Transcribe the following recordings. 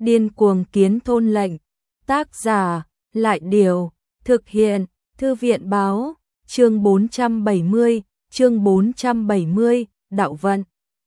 Điên cuồng kiến thôn lệnh. Tác giả, Lại Điều. Thực hiện, Thư viện báo. Chương 470, đạo vận.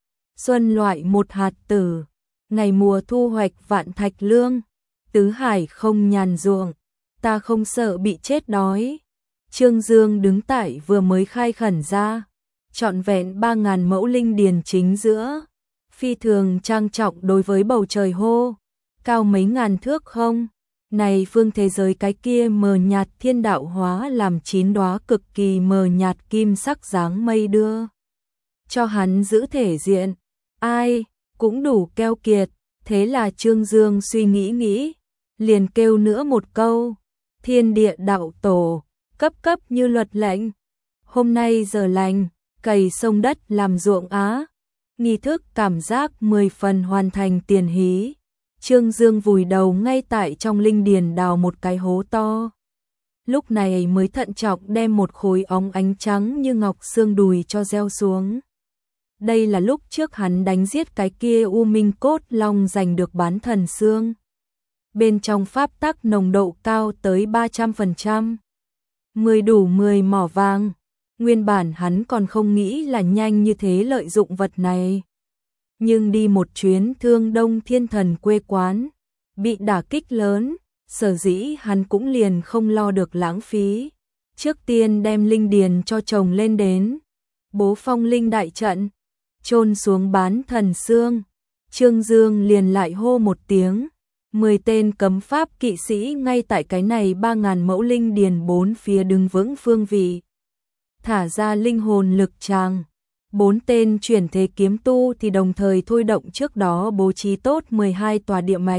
Xuân loại một hạt tử, ngày mùa thu hoạch vạn thạch lương, tứ hải không nhàn ruộng, ta không sợ bị chết đói. Trương Dương đứng tại vừa mới khai khẩn ra, trọn vẹn 3.000 mẫu linh điền chính giữa, phi thường trang trọng đối với bầu trời hô, cao mấy ngàn thước không? Này phương thế giới cái kia mờ nhạt thiên đạo hóa làm 9 đóa cực kỳ mờ nhạt kim sắc dáng mây đưa cho hắn giữ thể diện. Ai cũng đủ keo kiệt, thế là Trương Dương suy nghĩ, liền kêu nữa một câu, thiên địa đạo tổ, cấp như luật lệnh. Hôm nay giờ lành, cày sông đất làm ruộng á. Nghi thức cảm giác 10 phần hoàn thành tiền hí. Trương Dương vùi đầu ngay tại trong linh điền đào một cái hố to. Lúc này mới thận trọng đem một khối óng ánh trắng như ngọc xương đùi cho gieo xuống. Đây là lúc trước hắn đánh giết cái kia U Minh Cốt Long giành được bán thần xương. Bên trong pháp tắc nồng độ cao tới 300%. 10 đủ 10 mỏ vàng. Nguyên bản hắn còn không nghĩ là nhanh như thế lợi dụng vật này. Nhưng đi một chuyến Thương Đông Thiên Thần quê quán, bị đả kích lớn, sở dĩ hắn cũng liền không lo được lãng phí. Trước tiên đem linh điền cho chồng lên đến, bố phong linh đại trận, chôn xuống bán thần xương. Trương Dương liền lại hô một tiếng, 10 tên cấm pháp kỵ sĩ ngay tại cái này 3.000 mẫu linh điền bốn phía đứng vững phương vị. Thả ra linh hồn lực tràng. 4 tên chuyển thế kiếm tu thì đồng thời thôi động trước đó bố trí tốt 12 tòa địa mạch.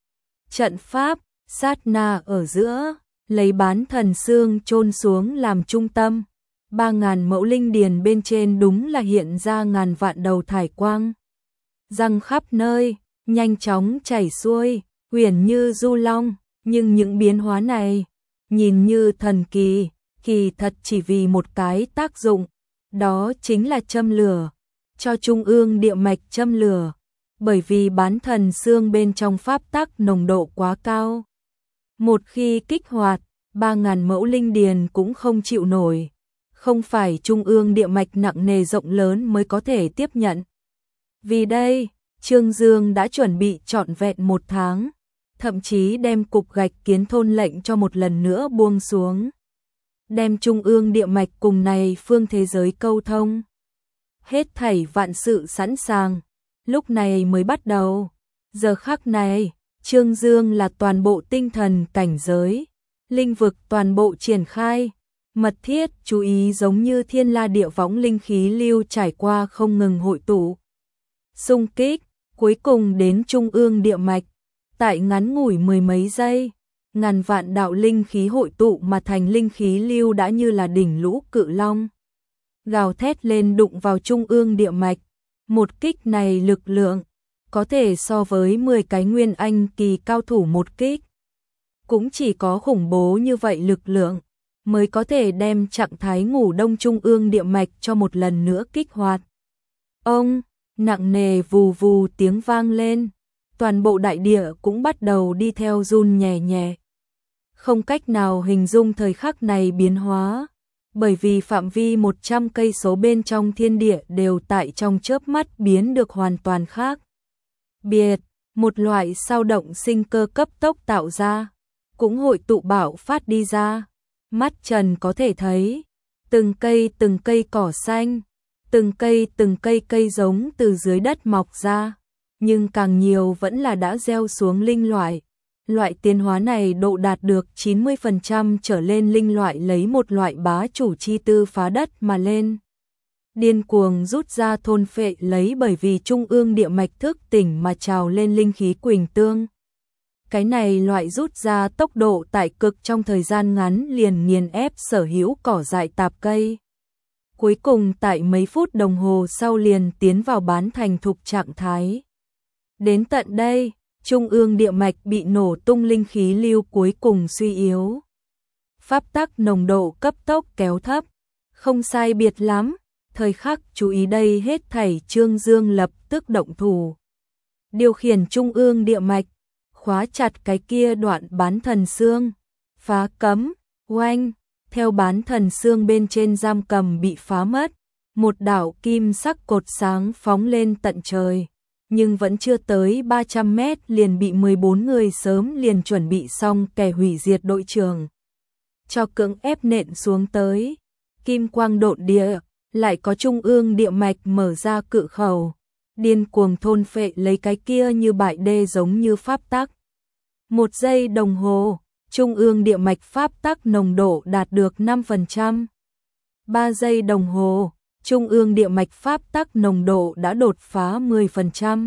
Trận pháp, sát na ở giữa, lấy bán thần xương chôn xuống làm trung tâm. 3.000 mẫu linh điền bên trên đúng là hiện ra ngàn vạn đầu thải quang. Răng khắp nơi, nhanh chóng chảy xuôi, huyền như du long, nhưng những biến hóa này, nhìn như thần kỳ, kỳ thật chỉ vì một cái tác dụng. Đó chính là châm lửa, cho trung ương địa mạch châm lửa, bởi vì bán thần xương bên trong pháp tắc nồng độ quá cao. Một khi kích hoạt, 3.000 mẫu linh điền cũng không chịu nổi, không phải trung ương địa mạch nặng nề rộng lớn mới có thể tiếp nhận. Vì đây, Trương Dương đã chuẩn bị trọn vẹn 1 tháng, thậm chí đem cục gạch kiến thôn lệnh cho một lần nữa buông xuống. Đem trung ương địa mạch cùng này phương thế giới câu thông. Hết thảy vạn sự sẵn sàng, lúc này mới bắt đầu. Giờ khắc này, Trương Dương là toàn bộ tinh thần cảnh giới, linh vực toàn bộ triển khai, mật thiết chú ý giống như thiên la địa võng linh khí lưu trải qua không ngừng hội tụ. Xung kích, cuối cùng đến trung ương địa mạch, tại ngắn ngủi 10 mấy giây. Ngàn vạn đạo linh khí hội tụ mà thành linh khí lưu đã như là đỉnh lũ cự long. Gào thét lên đụng vào trung ương địa mạch. Một kích này lực lượng, có thể so với 10 cái nguyên anh kỳ cao thủ một kích. Cũng chỉ có khủng bố như vậy lực lượng, mới có thể đem trạng thái ngủ đông trung ương địa mạch cho một lần nữa kích hoạt. Ông, nặng nề vù vù tiếng vang lên. Toàn bộ đại địa cũng bắt đầu đi theo run nhẹ nhẹ. Không cách nào hình dung thời khắc này biến hóa, bởi vì phạm vi 100 cây số bên trong thiên địa đều tại trong chớp mắt biến được hoàn toàn khác. Biệt, một loại sao động sinh cơ cấp tốc tạo ra, cũng hội tụ bạo phát đi ra. Mắt trần có thể thấy, từng cây cỏ xanh, từng cây cây giống từ dưới đất mọc ra, nhưng càng nhiều vẫn là đã gieo xuống linh loại. Loại tiến hóa này độ đạt được 90% trở lên linh loại lấy một loại bá chủ chi tư phá đất mà lên. Điên cuồng rút ra thôn phệ lấy bởi vì trung ương địa mạch thức tỉnh mà trào lên linh khí quỳnh tương. Cái này loại rút ra tốc độ tại cực trong thời gian ngắn liền nghiền ép sở hữu cỏ dại tạp cây. Cuối cùng tại mấy phút đồng hồ sau liền tiến vào bán thành thục trạng thái. Đến tận đây, trung ương địa mạch bị nổ tung linh khí lưu cuối cùng suy yếu. Pháp tắc nồng độ cấp tốc kéo thấp, không sai biệt lắm, thời khắc chú ý đây hết thảy Trương Dương lập tức động thủ. Điều khiển trung ương địa mạch, khóa chặt cái kia đoạn bán thần xương, phá cấm, oanh, theo bán thần xương bên trên giam cầm bị phá mất, một đạo kim sắc cột sáng phóng lên tận trời, nhưng vẫn chưa tới 300 mét liền bị 14 người sớm liền chuẩn bị xong kẻ hủy diệt đội trưởng cho cưỡng ép nện xuống tới. Kim quang độn địa, lại có trung ương địa mạch mở ra cự khẩu, điên cuồng thôn phệ lấy cái kia như bại đê giống như pháp tắc. 1 giây đồng hồ, trung ương địa mạch pháp tắc nồng độ đạt được 5%. 3 giây đồng hồ, trung ương địa mạch pháp tắc nồng độ đã đột phá 10%.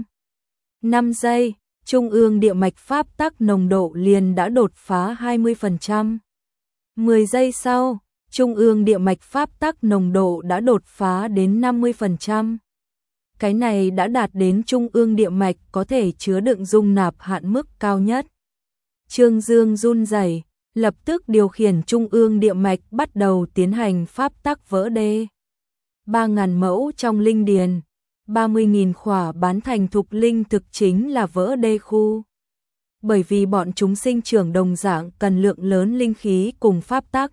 5 giây, trung ương địa mạch pháp tắc nồng độ liền đã đột phá 20%. 10 giây sau, trung ương địa mạch pháp tắc nồng độ đã đột phá đến 50%. Cái này đã đạt đến trung ương địa mạch có thể chứa đựng dung nạp hạn mức cao nhất. Trương Dương run rẩy, lập tức điều khiển trung ương địa mạch bắt đầu tiến hành pháp tắc vỡ đê. 3.000 mẫu trong linh điền, 30.000 khỏa bán thành thục linh thực chính là vỡ đê khu. Bởi vì bọn chúng sinh trưởng đồng dạng cần lượng lớn linh khí cùng pháp tắc.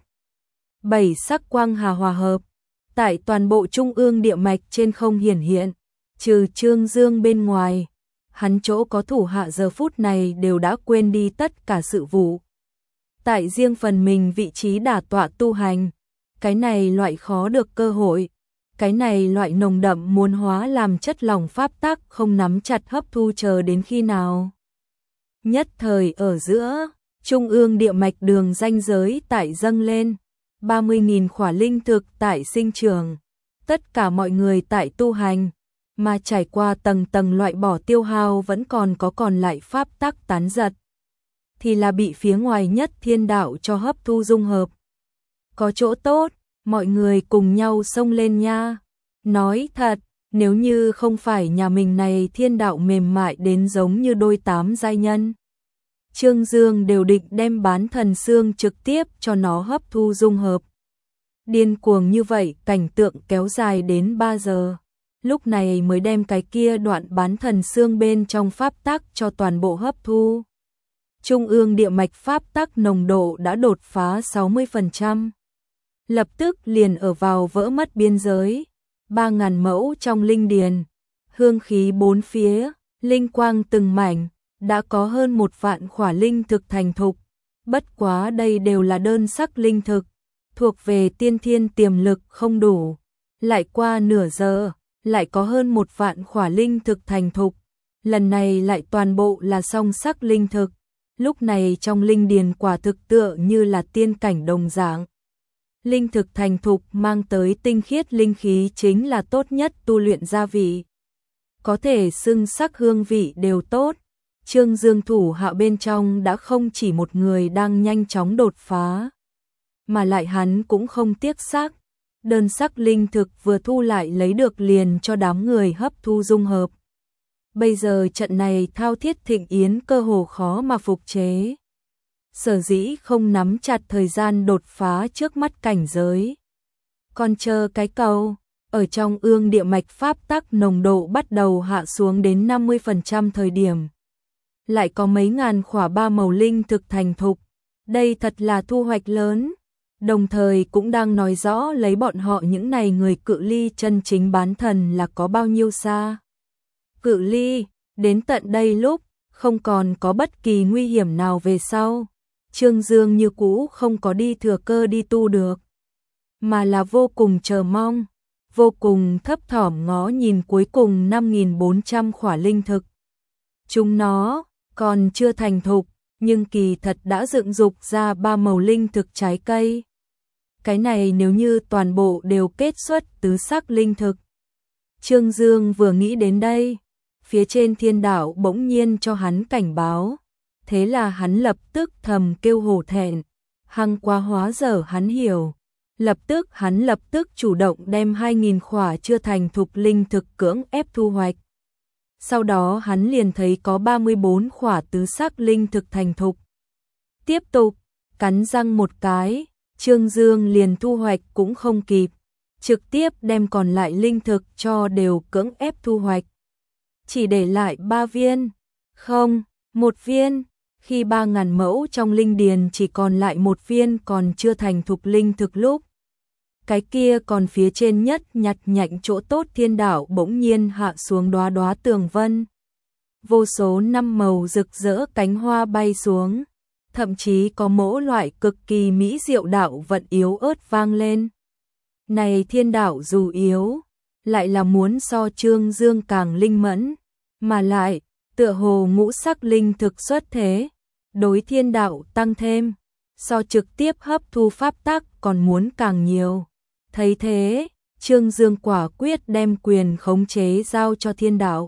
7 sắc quang hà hòa hợp, tại toàn bộ trung ương địa mạch trên không hiển hiện, trừ Trương Dương bên ngoài, hắn chỗ có thủ hạ giờ phút này đều đã quên đi tất cả sự vụ. Tại riêng phần mình vị trí đả tọa tu hành, cái này loại khó được cơ hội, cái này loại nồng đậm muốn hóa làm chất lỏng pháp tắc không nắm chặt hấp thu chờ đến khi nào. Nhất thời ở giữa, trung ương địa mạch đường ranh giới tại dâng lên, 30.000 khỏa linh thực tại sinh trưởng, tất cả mọi người tại tu hành, mà trải qua tầng tầng loại bỏ tiêu hao vẫn còn lại pháp tắc tán giật, thì là bị phía ngoài nhất thiên đạo cho hấp thu dung hợp. Có chỗ tốt, mọi người cùng nhau xông lên nha. Nói thật, nếu như không phải nhà mình này thiên đạo mềm mại đến giống như đôi tám giai nhân, Trương Dương đều định đem bán thần xương trực tiếp cho nó hấp thu dung hợp. Điên cuồng như vậy, cảnh tượng kéo dài đến 3 giờ. Lúc này mới đem cái kia đoạn bán thần xương bên trong pháp tắc cho toàn bộ hấp thu. Trung ương địa mạch pháp tắc nồng độ đã đột phá 60%. Lập tức liền ở vào vỡ mất biên giới. 3.000 mẫu trong linh điền, hương khí bốn phía, linh quang từng mảnh, đã có hơn 1 vạn khỏa linh thực thành thục. Bất quá đây đều là đơn sắc linh thực, thuộc về tiên thiên tiềm lực không đủ. Lại qua nửa giờ, lại có hơn 1 vạn khỏa linh thực thành thục. Lần này lại toàn bộ là song sắc linh thực. Lúc này trong linh điền quả thực tựa như là tiên cảnh đồng dạng. Linh thực thành thục mang tới tinh khiết linh khí chính là tốt nhất tu luyện gia vị. Có thể xưng sắc hương vị đều tốt. Trương Dương thủ hạ bên trong đã không chỉ một người đang nhanh chóng đột phá, mà lại hắn cũng không tiếc sắc. Đơn sắc linh thực vừa thu lại lấy được liền cho đám người hấp thu dung hợp. Bây giờ trận này thao thiết thịnh yến cơ hồ khó mà phục chế. Sở dĩ không nắm chặt thời gian đột phá trước mắt cảnh giới. Còn chờ cái cầu, ở trong ương địa mạch pháp tắc nồng độ bắt đầu hạ xuống đến 50% thời điểm. Lại có mấy ngàn khỏa 3 màu linh thực thành thục. Đây thật là thu hoạch lớn. Đồng thời cũng đang nói rõ lấy bọn họ những này người cự ly chân chính bán thần là có bao nhiêu xa. Cự ly, đến tận đây lúc, không còn có bất kỳ nguy hiểm nào về sau. Trương Dương như cũ không có đi thừa cơ đi tu được, mà là vô cùng chờ mong, vô cùng thấp thỏm ngó nhìn cuối cùng 5.400 khỏa linh thực. Chúng nó còn chưa thành thục, nhưng kỳ thật đã dựng dục ra 3 màu linh thực trái cây. Cái này nếu như toàn bộ đều kết xuất tứ sắc linh thực. Trương Dương vừa nghĩ đến đây, phía trên thiên đạo bỗng nhiên cho hắn cảnh báo. Thế là hắn lập tức thầm kêu hổ thẹn, hăng quá hóa dở hắn hiểu. Hắn lập tức chủ động đem 2.000 khỏa chưa thành thục linh thực cưỡng ép thu hoạch. Sau đó hắn liền thấy có 34 khỏa tứ sắc linh thực thành thục. Tiếp tục, cắn răng một cái, Trương Dương liền thu hoạch cũng không kịp, trực tiếp đem còn lại linh thực cho đều cưỡng ép thu hoạch. Chỉ để lại 3 viên, không, 1 viên, Khi 3.000 mẫu trong linh điền chỉ còn lại một viên còn chưa thành thục linh thực lúc. Cái kia còn phía trên nhất nhặt nhạnh chỗ tốt thiên đạo bỗng nhiên hạ xuống đóa đóa tường vân. Vô số năm màu rực rỡ cánh hoa bay xuống, thậm chí có mỗi loại cực kỳ mỹ diệu đạo vận yếu ớt vang lên. Này thiên đạo dù yếu, lại là muốn so Trương Dương càng linh mẫn, mà lại, tựa hồ ngũ sắc linh thực xuất thế, đối thiên đạo tăng thêm, so trực tiếp hấp thu pháp tắc còn muốn càng nhiều. Thấy thế, Trương Dương quả quyết đem quyền khống chế giao cho thiên đạo.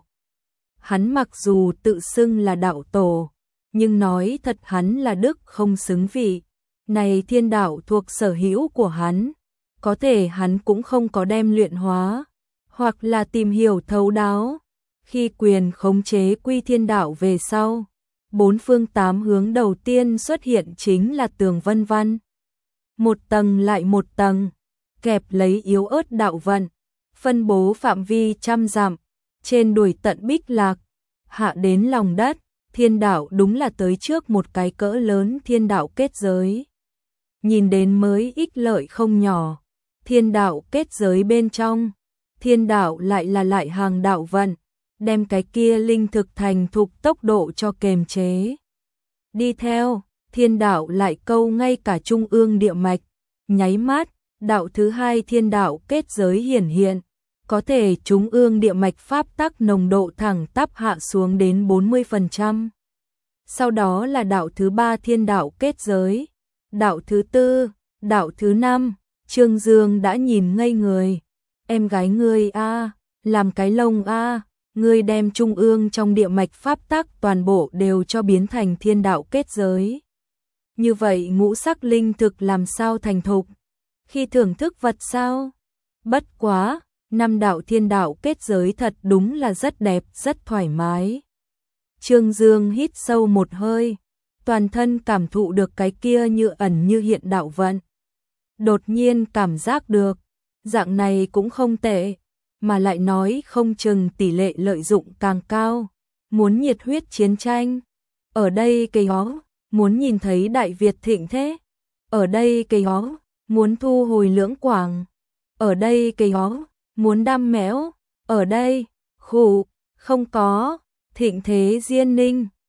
Hắn mặc dù tự xưng là đạo tổ, nhưng nói thật hắn là đức không xứng vị. Này thiên đạo thuộc sở hữu của hắn, có thể hắn cũng không có đem luyện hóa, hoặc là tìm hiểu thấu đáo. Khi quyền khống chế quy thiên đạo về sau, 4 phương 8 hướng đầu tiên xuất hiện chính là tường vân văn. Một tầng lại một tầng, kẹp lấy yếu ớt đạo vận, phân bố phạm vi trăm dặm, trên đuổi tận Bích Lạc, hạ đến lòng đất, thiên đạo đúng là tới trước một cái cỡ lớn thiên đạo kết giới. Nhìn đến mới ích lợi không nhỏ, thiên đạo kết giới bên trong, thiên đạo lại hàng đạo vận, đem cái kia linh thực thành thục tốc độ cho kềm chế. Đi theo, thiên đạo lại câu ngay cả trung ương địa mạch, nháy mắt, đạo thứ hai thiên đạo kết giới hiển hiện, có thể trung ương địa mạch pháp tắc nồng độ thẳng tắp hạ xuống đến 40%. Sau đó là đạo thứ ba thiên đạo kết giới, đạo thứ tư, đạo thứ năm, Trương Dương đã nhìn ngây người. Em gái ngươi a, làm cái lông a, ngươi đem trung ương trong địa mạch pháp tắc toàn bộ đều cho biến thành thiên đạo kết giới. Như vậy ngũ sắc linh thực làm sao thành thục? Khi thưởng thức vật sao? Bất quá, 5 đạo thiên đạo kết giới thật đúng là rất đẹp, rất thoải mái. Trương Dương hít sâu một hơi, toàn thân cảm thụ được cái kia như ẩn như hiện đạo vận. Đột nhiên cảm giác được, dạng này cũng không tệ, mà lại nói không chừng tỷ lệ lợi dụng càng cao. Muốn nhiệt huyết chiến tranh, ở đây cây ó, muốn nhìn thấy Đại Việt thịnh thế, ở đây cây ó, muốn thu hồi Lưỡng Quảng, ở đây cây ó, muốn đam mẽo, ở đây, khủ, không có, thịnh thế Diên Ninh,